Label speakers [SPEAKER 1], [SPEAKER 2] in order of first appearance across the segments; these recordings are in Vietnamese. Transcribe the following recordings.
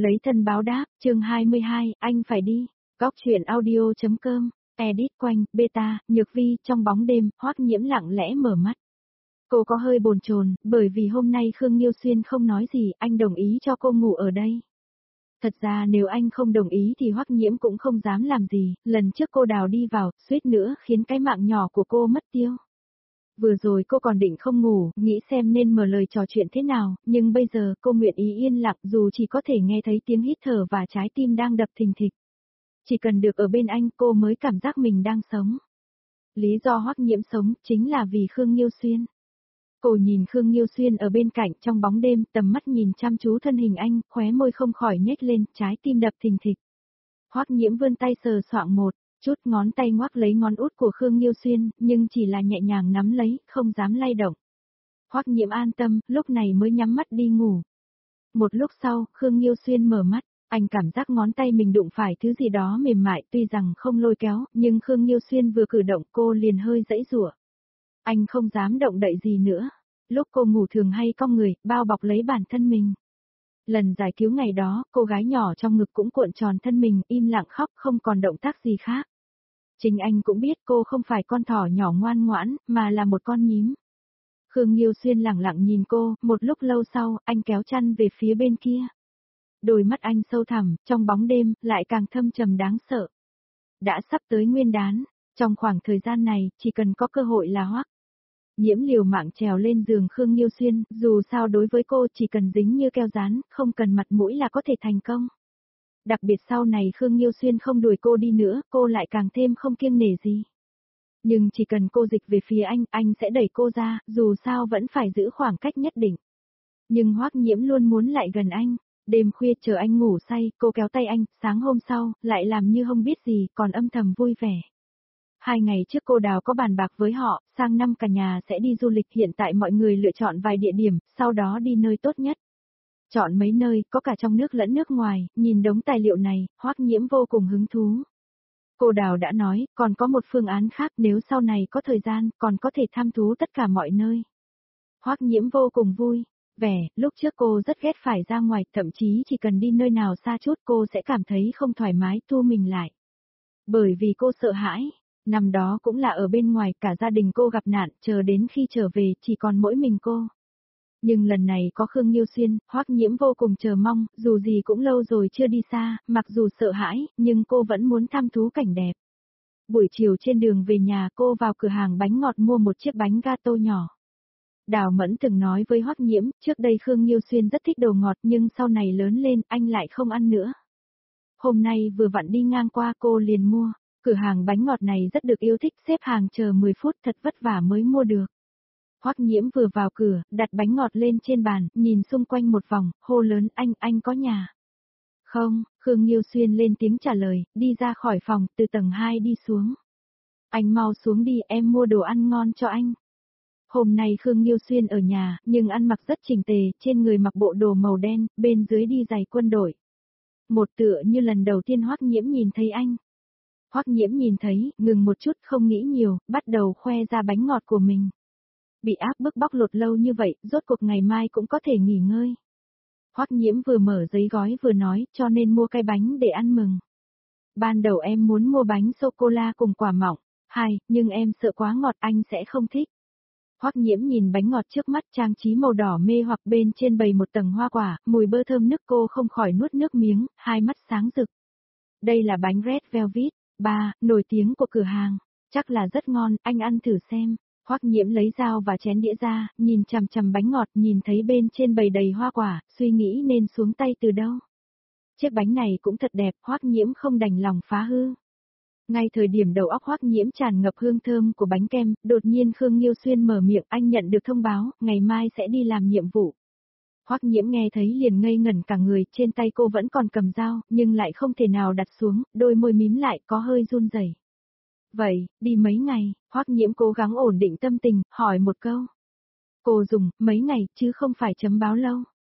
[SPEAKER 1] Lấy thân báo đáp, chương 22, anh phải đi. Góc truyện audio.com, edit quanh, beta, Nhược Vi. Trong bóng đêm, Hoắc Nhiễm lặng lẽ mở mắt. Cô có hơi bồn chồn, bởi vì hôm nay Khương Nghiêu Xuyên không nói gì, anh đồng ý cho cô ngủ ở đây. Thật ra nếu anh không đồng ý thì Hoắc Nhiễm cũng không dám làm gì, lần trước cô đào đi vào, suýt nữa khiến cái mạng nhỏ của cô mất tiêu. Vừa rồi cô còn định không ngủ, nghĩ xem nên mở lời trò chuyện thế nào, nhưng bây giờ cô nguyện ý yên lặng dù chỉ có thể nghe thấy tiếng hít thở và trái tim đang đập thình thịch. Chỉ cần được ở bên anh cô mới cảm giác mình đang sống. Lý do Hoắc Nhiễm sống chính là vì Khương Nghiêu Xuyên. Cô nhìn Khương Nghiêu Xuyên ở bên cạnh trong bóng đêm, tầm mắt nhìn chăm chú thân hình anh, khóe môi không khỏi nhếch lên, trái tim đập thình thịch. Hoắc Nhiễm vươn tay sờ soạng một chút ngón tay ngoắc lấy ngón út của Khương Nghiêu Xuyên, nhưng chỉ là nhẹ nhàng nắm lấy, không dám lay động. Hoắc Nhiễm an tâm, lúc này mới nhắm mắt đi ngủ. Một lúc sau, Khương Nghiêu Xuyên mở mắt, anh cảm giác ngón tay mình đụng phải thứ gì đó mềm mại, tuy rằng không lôi kéo, nhưng Khương Nghiêu Xuyên vừa cử động cô liền hơi giãy giụa. Anh không dám động đậy gì nữa. Lúc cô ngủ thường hay cong người, bao bọc lấy bản thân mình. Lần giải cứu ngày đó, cô gái nhỏ trong ngực cũng cuộn tròn thân mình, im lặng khóc, không còn động tác gì khác. Chính anh cũng biết cô không phải con thỏ nhỏ ngoan ngoãn, mà là một con nhím. Khương Nghiêu Xuyên lặng lặng nhìn cô, một lúc lâu sau, anh kéo chăn về phía bên kia. Đôi mắt anh sâu thẳm, trong bóng đêm, lại càng thâm trầm đáng sợ. Đã sắp tới Nguyên đán, trong khoảng thời gian này, chỉ cần có cơ hội là Hoắc Nhiễm liều mạng trèo lên giường Khương Nghiêu Xuyên, dù sao đối với cô chỉ cần dính như keo dán, không cần mặt mũi là có thể thành công. Đặc biệt sau này Khương Nghiêu Xuyên không đuổi cô đi nữa, cô lại càng thêm không kiêng nể gì. Nhưng chỉ cần cô dịch về phía anh sẽ đẩy cô ra, dù sao vẫn phải giữ khoảng cách nhất định. Nhưng Hoắc Nhiễm luôn muốn lại gần anh. Đêm khuya chờ anh ngủ say, cô kéo tay anh, sáng hôm sau, lại làm như không biết gì, còn âm thầm vui vẻ. 2 ngày trước cô Đào có bàn bạc với họ, sang năm cả nhà sẽ đi du lịch, hiện tại mọi người lựa chọn vài địa điểm, sau đó đi nơi tốt nhất. Chọn mấy nơi, có cả trong nước lẫn nước ngoài, nhìn đống tài liệu này, Hoắc Nhiễm vô cùng hứng thú. Cô Đào đã nói, còn có một phương án khác, nếu sau này có thời gian, còn có thể tham thú tất cả mọi nơi. Hoắc Nhiễm vô cùng vui. Lúc trước cô rất ghét phải ra ngoài, thậm chí chỉ cần đi nơi nào xa chút cô sẽ cảm thấy không thoải mái, thu mình lại. Bởi vì cô sợ hãi, năm đó cũng là ở bên ngoài, cả gia đình cô gặp nạn, chờ đến khi trở về chỉ còn mỗi mình cô. Nhưng lần này có Khương Nghiêu Xuyên, Hoắc Nhiễm vô cùng chờ mong, dù gì cũng lâu rồi chưa đi xa, mặc dù sợ hãi, nhưng cô vẫn muốn thăm thú cảnh đẹp. Buổi chiều trên đường về nhà cô vào cửa hàng bánh ngọt mua một chiếc bánh gato nhỏ. Đào Mẫn từng nói với Hoắc Nhiễm, trước đây Khương Nghiêu Xuyên rất thích đồ ngọt nhưng sau này lớn lên anh lại không ăn nữa. Hôm nay vừa vặn đi ngang qua cô liền mua, cửa hàng bánh ngọt này rất được yêu thích, xếp hàng chờ 10 phút thật vất vả mới mua được. Hoắc Nhiễm vừa vào cửa, đặt bánh ngọt lên trên bàn, nhìn xung quanh một vòng, hô lớn anh có nhà. Không, Khương Nghiêu Xuyên lên tiếng trả lời, đi ra khỏi phòng, từ tầng 2 đi xuống. Anh mau xuống đi, em mua đồ ăn ngon cho anh. Hôm nay Khương Nghiêu Xuyên ở nhà, nhưng ăn mặc rất chỉnh tề, trên người mặc bộ đồ màu đen, bên dưới đi giày quân đội. Một tựa như lần đầu tiên Hoắc Nhiễm nhìn thấy anh. Hoắc Nhiễm nhìn thấy, ngừng một chút không nghĩ nhiều, bắt đầu khoe ra bánh ngọt của mình. Bị áp bức bóc lột lâu như vậy, rốt cuộc ngày mai cũng có thể nghỉ ngơi. Hoắc Nhiễm vừa mở giấy gói vừa nói, cho nên mua cái bánh để ăn mừng. Ban đầu em muốn mua bánh sô-cô-la cùng quả mọng, nhưng em sợ quá ngọt anh sẽ không thích. Hoắc Nhiễm nhìn bánh ngọt trước mắt trang trí màu đỏ mê hoặc bên trên bày một tầng hoa quả, mùi bơ thơm nức cô không khỏi nuốt nước miếng, hai mắt sáng rực. Đây là bánh Red Velvet, nổi tiếng của cửa hàng, chắc là rất ngon, anh ăn thử xem. Hoắc Nhiễm lấy dao và chén đĩa ra, nhìn chằm chằm bánh ngọt, nhìn thấy bên trên bày đầy hoa quả, suy nghĩ nên xuống tay từ đâu. Chiếc bánh này cũng thật đẹp, Hoắc Nhiễm không đành lòng phá hư. Ngay thời điểm đầu óc Hoắc Nhiễm tràn ngập hương thơm của bánh kem, đột nhiên Khương Nghiêu Xuyên mở miệng, anh nhận được thông báo, ngày mai sẽ đi làm nhiệm vụ. Hoắc Nhiễm nghe thấy liền ngây ngẩn cả người, trên tay cô vẫn còn cầm dao, nhưng lại không thể nào đặt xuống, đôi môi mím lại có hơi run rẩy. Vậy, đi mấy ngày? Hoắc Nhiễm cố gắng ổn định tâm tình, hỏi một câu. Cô dùng, mấy ngày, chứ không phải chấm báo lâu.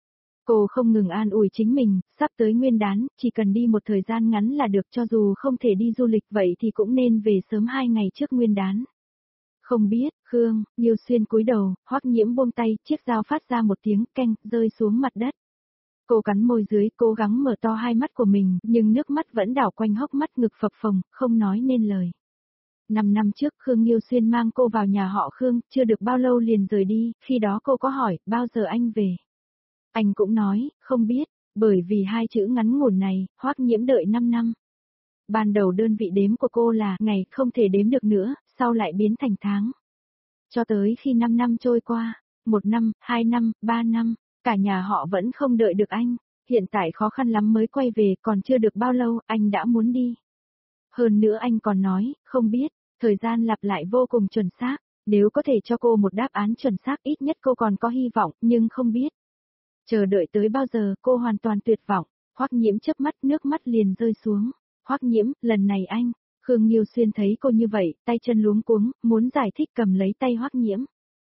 [SPEAKER 1] Cô không ngừng an ủi chính mình, sắp tới Nguyên đán, chỉ cần đi một thời gian ngắn là được, cho dù không thể đi du lịch vậy thì cũng nên về sớm 2 ngày trước Nguyên đán. Không biết, Khương, Nghiêu Xuyên cúi đầu, Hoắc Nhiễm buông tay, chiếc dao phát ra một tiếng keng, rơi xuống mặt đất. Cô cắn môi dưới, cố gắng mở to hai mắt của mình, nhưng nước mắt vẫn đảo quanh hốc mắt ngực phập phồng, không nói nên lời. 5 năm trước Khương Nghiêu Xuyên mang cô vào nhà họ Khương, chưa được bao lâu liền rời đi, khi đó cô có hỏi, bao giờ anh về? Anh cũng nói, không biết, bởi vì hai chữ ngắn ngủn này, Hoắc Nhiễm đợi 5 năm. Ban đầu đơn vị đếm của cô là ngày không thể đếm được nữa, sau lại biến thành tháng. Cho tới khi 5 năm trôi qua, 1 năm, 2 năm, 3 năm, cả nhà họ vẫn không đợi được anh. Hiện tại khó khăn lắm mới quay về, còn chưa được bao lâu, anh đã muốn đi. Hơn nữa anh còn nói, không biết, thời gian lặp lại vô cùng chuẩn xác, nếu có thể cho cô một đáp án chuẩn xác ít nhất cô còn có hy vọng, nhưng không biết. Chờ đợi tới bao giờ cô hoàn toàn tuyệt vọng, Hoắc Nhiễm chớp mắt nước mắt liền rơi xuống. Hoắc Nhiễm, lần này anh, Khương Nghiêu Xuyên thấy cô như vậy, tay chân luống cuống, muốn giải thích cầm lấy tay Hoắc Nhiễm.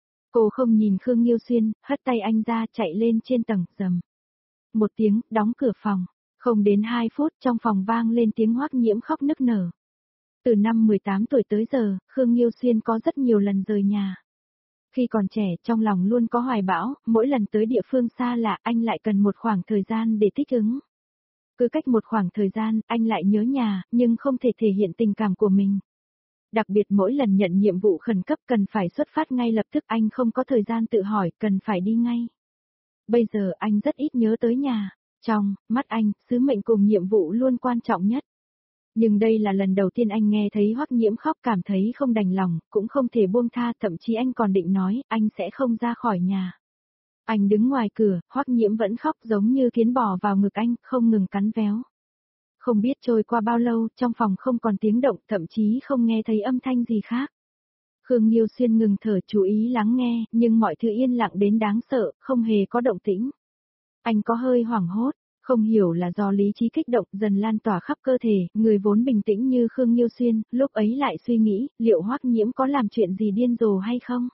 [SPEAKER 1] Cô không nhìn Khương Nghiêu Xuyên, hất tay anh ra chạy lên trên tầng, rầm. Một tiếng, đóng cửa phòng. Không đến 2 phút trong phòng vang lên tiếng Hoắc Nhiễm khóc nức nở. Từ năm 18 tuổi tới giờ, Khương Nghiêu Xuyên có rất nhiều lần rời nhà. Khi còn trẻ trong lòng luôn có hoài bão, mỗi lần tới địa phương xa lạ anh lại cần một khoảng thời gian để thích ứng. Cứ cách một khoảng thời gian, anh lại nhớ nhà, nhưng không thể thể hiện tình cảm của mình. Đặc biệt mỗi lần nhận nhiệm vụ khẩn cấp cần phải xuất phát ngay lập tức anh không có thời gian tự hỏi, cần phải đi ngay. Bây giờ anh rất ít nhớ tới nhà. Trong mắt anh, sứ mệnh cùng nhiệm vụ luôn quan trọng nhất. Nhưng đây là lần đầu tiên anh nghe thấy Hoắc Nhiễm khóc cảm thấy không đành lòng, cũng không thể buông tha, thậm chí anh còn định nói, anh sẽ không ra khỏi nhà. Anh đứng ngoài cửa, Hoắc Nhiễm vẫn khóc giống như kiến bò vào ngực anh, không ngừng cắn véo. Không biết trôi qua bao lâu, trong phòng không còn tiếng động, thậm chí không nghe thấy âm thanh gì khác. Khương Nghiêu Xuyên ngừng thở chú ý lắng nghe, nhưng mọi thứ yên lặng đến đáng sợ, không hề có động tĩnh. Anh có hơi hoảng hốt, không hiểu là do lý trí kích động dần lan tỏa khắp cơ thể, người vốn bình tĩnh như Khương Nghiêu Xuyên, lúc ấy lại suy nghĩ, liệu Hoắc Nhiễm có làm chuyện gì điên rồ hay không?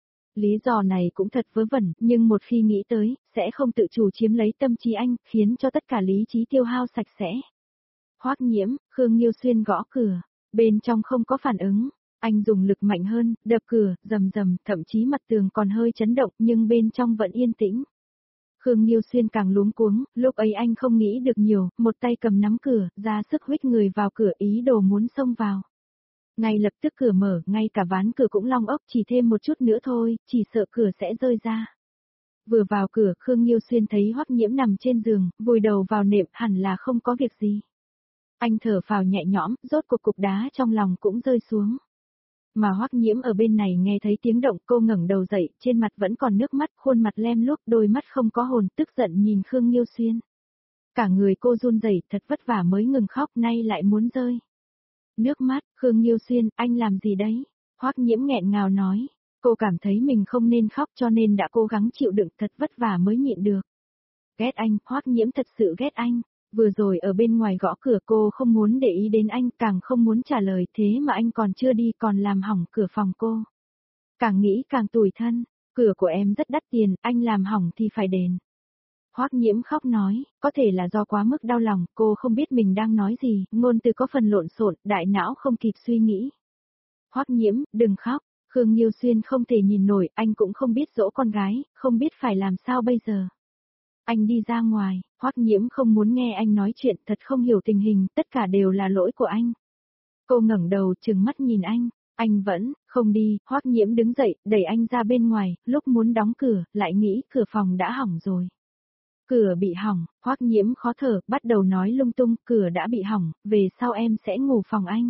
[SPEAKER 1] Lý do này cũng thật vớ vẩn, nhưng một khi nghĩ tới, sẽ không tự chủ chiếm lấy tâm trí anh, khiến cho tất cả lý trí tiêu hao sạch sẽ. Hoắc Nhiễm, Khương Nghiêu Xuyên gõ cửa, bên trong không có phản ứng, anh dùng lực mạnh hơn, đập cửa, rầm rầm, thậm chí mặt tường còn hơi chấn động nhưng bên trong vẫn yên tĩnh. Khương Nghiêu Xuyên càng luống cuống, lúc ấy anh không nghĩ được nhiều, một tay cầm nắm cửa, ra sức huých người vào cửa ý đồ muốn xông vào. Ngay lập tức cửa mở, ngay cả ván cửa cũng long ốc chỉ thêm một chút nữa thôi, chỉ sợ cửa sẽ rơi ra. Vừa vào cửa, Khương Nghiêu Xuyên thấy Hoắc Nhiễm nằm trên giường, vùi đầu vào nệm, hẳn là không có việc gì. Anh thở phào nhẹ nhõm, rốt cuộc cục đá trong lòng cũng rơi xuống. Mà Hoắc Nhiễm ở bên này nghe thấy tiếng động, cô ngẩng đầu dậy, trên mặt vẫn còn nước mắt, khuôn mặt lem luốc, đôi mắt không có hồn, tức giận nhìn Khương Nghiêu Xuyên. Cả người cô run rẩy, thật vất vả mới ngừng khóc, nay lại muốn rơi. Nước mắt, Khương Nghiêu Xuyên, anh làm gì đấy? Hoắc Nhiễm nghẹn ngào nói, cô cảm thấy mình không nên khóc cho nên đã cố gắng chịu đựng, thật vất vả mới nhịn được. Ghét anh, Hoắc Nhiễm thật sự ghét anh. Vừa rồi ở bên ngoài gõ cửa cô không muốn để ý đến anh, càng không muốn trả lời, thế mà anh còn chưa đi còn làm hỏng cửa phòng cô. Càng nghĩ càng tủi thân, cửa của em rất đắt tiền, anh làm hỏng thì phải đền. Hoắc Nhiễm khóc nói, có thể là do quá mức đau lòng, cô không biết mình đang nói gì, ngôn từ có phần lộn xộn, đại não không kịp suy nghĩ. Hoắc Nhiễm, đừng khóc, Khương Nghiêu Xuyên không thể nhìn nổi, anh cũng không biết dỗ con gái, không biết phải làm sao bây giờ. Anh đi ra ngoài, Hoắc Nhiễm không muốn nghe anh nói chuyện, thật không hiểu tình hình, tất cả đều là lỗi của anh. Cô ngẩng đầu trừng mắt nhìn anh vẫn, không đi, Hoắc Nhiễm đứng dậy, đẩy anh ra bên ngoài, lúc muốn đóng cửa, lại nghĩ cửa phòng đã hỏng rồi. Cửa bị hỏng, Hoắc Nhiễm khó thở, bắt đầu nói lung tung, cửa đã bị hỏng, về sau em sẽ ngủ phòng anh.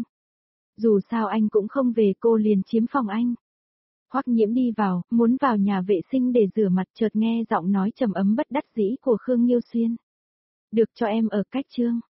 [SPEAKER 1] Dù sao anh cũng không về cô liền chiếm phòng anh. Hoắc Nhiễm đi vào, muốn vào nhà vệ sinh để rửa mặt chợt nghe giọng nói trầm ấm bất đắc dĩ của Khương Nghiêu Xuyên. Được cho em ở cách Trương.